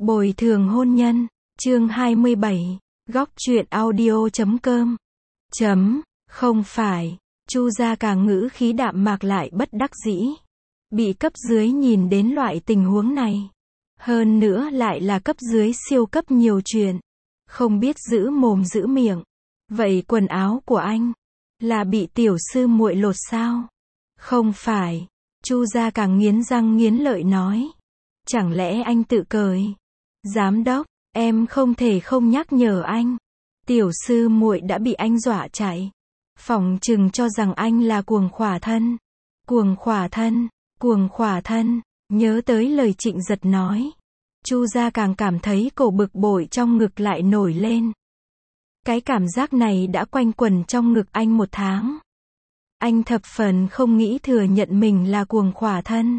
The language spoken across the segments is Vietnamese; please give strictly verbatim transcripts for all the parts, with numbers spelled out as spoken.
Bồi thường hôn nhân, chương hai mươi bảy, góc truyện audio chấm com. Chấm, không phải, Chu Gia Càng ngữ khí đạm mạc lại bất đắc dĩ. Bị cấp dưới nhìn đến loại tình huống này. Hơn nữa lại là cấp dưới siêu cấp nhiều chuyện. Không biết giữ mồm giữ miệng. Vậy quần áo của anh, là bị tiểu sư muội lột sao? Không phải, Chu Gia Càng nghiến răng nghiến lợi nói. Chẳng lẽ anh tự cởi? Giám đốc, em không thể không nhắc nhở anh. Tiểu sư muội đã bị anh dọa chạy. Phỏng chừng cho rằng anh là cuồng khỏa thân. Cuồng khỏa thân, cuồng khỏa thân, nhớ tới lời Trịnh Giật nói. Chu Gia Càng cảm thấy cổ bực bội trong ngực lại nổi lên. Cái cảm giác này đã quanh quẩn trong ngực anh một tháng. Anh thập phần không nghĩ thừa nhận mình là cuồng khỏa thân.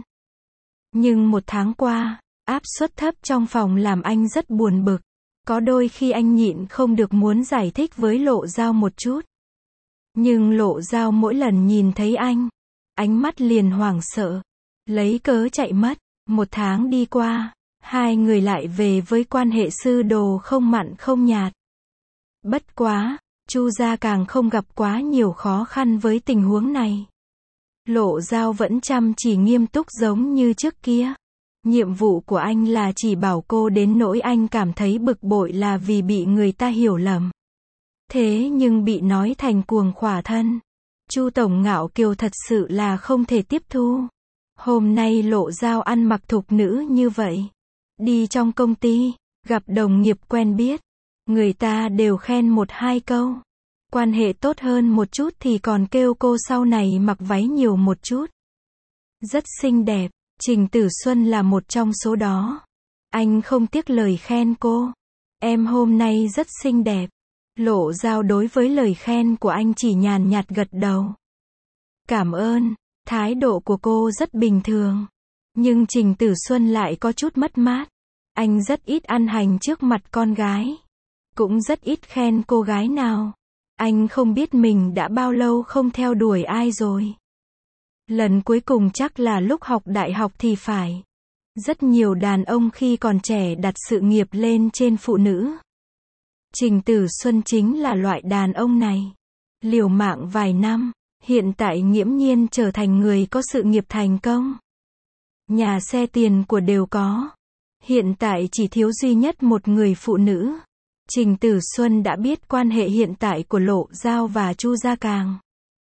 Nhưng một tháng qua, áp suất thấp trong phòng làm anh rất buồn bực. Có đôi khi anh nhịn không được muốn giải thích với Lộ Dao một chút. Nhưng Lộ Dao mỗi lần nhìn thấy anh, ánh mắt liền hoảng sợ, lấy cớ chạy mất. Một tháng đi qua, hai người lại về với quan hệ sư đồ không mặn không nhạt. Bất quá, Chu Gia Càng không gặp quá nhiều khó khăn với tình huống này. Lộ Dao vẫn chăm chỉ nghiêm túc giống như trước kia. Nhiệm vụ của anh là chỉ bảo cô đến nỗi anh cảm thấy bực bội là vì bị người ta hiểu lầm. Thế nhưng bị nói thành cuồng khỏa thân. Chu Tổng ngạo kiều thật sự là không thể tiếp thu. Hôm nay Lộ Dao ăn mặc thục nữ như vậy. Đi trong công ty, gặp đồng nghiệp quen biết. Người ta đều khen một hai câu. Quan hệ tốt hơn một chút thì còn kêu cô sau này mặc váy nhiều một chút. Rất xinh đẹp, Trình Tử Xuân là một trong số đó. Anh không tiếc lời khen cô. Em hôm nay rất xinh đẹp. Lộ Dao đối với lời khen của anh chỉ nhàn nhạt gật đầu. Cảm ơn, thái độ của cô rất bình thường. Nhưng Trình Tử Xuân lại có chút mất mát. Anh rất ít ăn hành trước mặt con gái. Cũng rất ít khen cô gái nào. Anh không biết mình đã bao lâu không theo đuổi ai rồi. Lần cuối cùng chắc là lúc học đại học thì phải. Rất nhiều đàn ông khi còn trẻ đặt sự nghiệp lên trên phụ nữ. Trình Tử Xuân chính là loại đàn ông này. Liều mạng vài năm, hiện tại nghiễm nhiên trở thành người có sự nghiệp thành công. Nhà xe tiền của đều có. Hiện tại chỉ thiếu duy nhất một người phụ nữ. Trình Tử Xuân đã biết quan hệ hiện tại của Lộ Dao và Chu Gia Càng.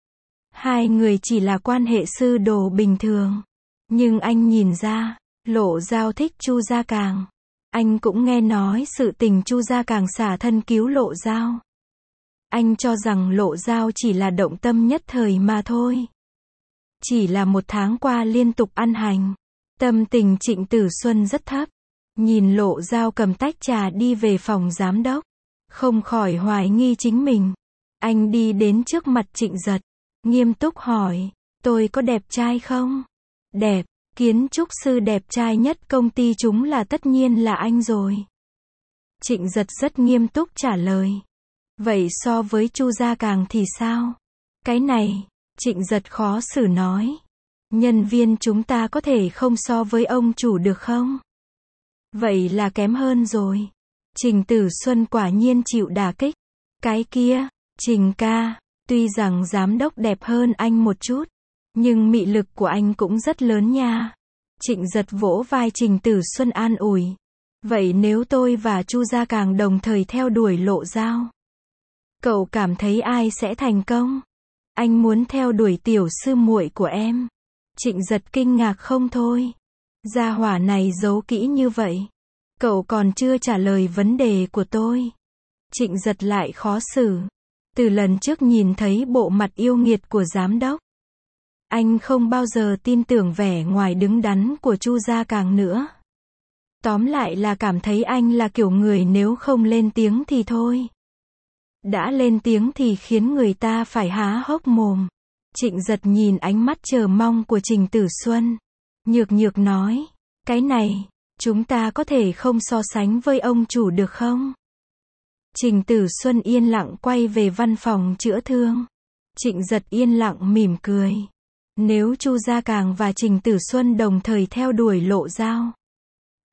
Hai người chỉ là quan hệ sư đồ bình thường. Nhưng anh nhìn ra, Lộ Dao thích Chu Gia Càng. Anh cũng nghe nói sự tình Chu Gia Càng xả thân cứu Lộ Dao. Anh cho rằng Lộ Dao chỉ là động tâm nhất thời mà thôi. Chỉ là một tháng qua liên tục ăn hành. Tâm tình Trịnh Tử Xuân rất thấp. Nhìn Lộ Dao cầm tách trà đi về phòng giám đốc. Không khỏi hoài nghi chính mình. Anh đi đến trước mặt Trịnh Giật. Nghiêm túc hỏi, tôi có đẹp trai không? Đẹp, kiến trúc sư đẹp trai nhất công ty chúng là tất nhiên là anh rồi. Trịnh Giật rất nghiêm túc trả lời. Vậy so với Chu Gia Càng thì sao? Cái này, Trịnh Giật khó xử nói. Nhân viên chúng ta có thể không so với ông chủ được không? Vậy là kém hơn rồi. Trình Tử Xuân quả nhiên chịu đả kích. Cái kia, Trình ca, tuy rằng giám đốc đẹp hơn anh một chút, nhưng mị lực của anh cũng rất lớn nha. Trịnh Giật vỗ vai Trình Tử Xuân an ủi. Vậy nếu tôi và Chu Gia Càng đồng thời theo đuổi Lộ Dao, cậu cảm thấy ai sẽ thành công? Anh muốn theo đuổi tiểu sư muội của em. Trịnh Giật kinh ngạc không thôi. Gia hỏa này giấu kỹ như vậy. Cậu còn chưa trả lời vấn đề của tôi. Trịnh Giật lại khó xử. Từ lần trước nhìn thấy bộ mặt yêu nghiệt của giám đốc, anh không bao giờ tin tưởng vẻ ngoài đứng đắn của Chu Gia Càng nữa. Tóm lại là cảm thấy anh là kiểu người nếu không lên tiếng thì thôi. Đã lên tiếng thì khiến người ta phải há hốc mồm. Trịnh Giật nhìn ánh mắt chờ mong của Trình Tử Xuân. Nhược nhược nói, cái này, chúng ta có thể không so sánh với ông chủ được không? Trình Tử Xuân yên lặng quay về văn phòng chữa thương. Trịnh Giật yên lặng mỉm cười. Nếu Chu Gia Càng và Trình Tử Xuân đồng thời theo đuổi Lộ Dao,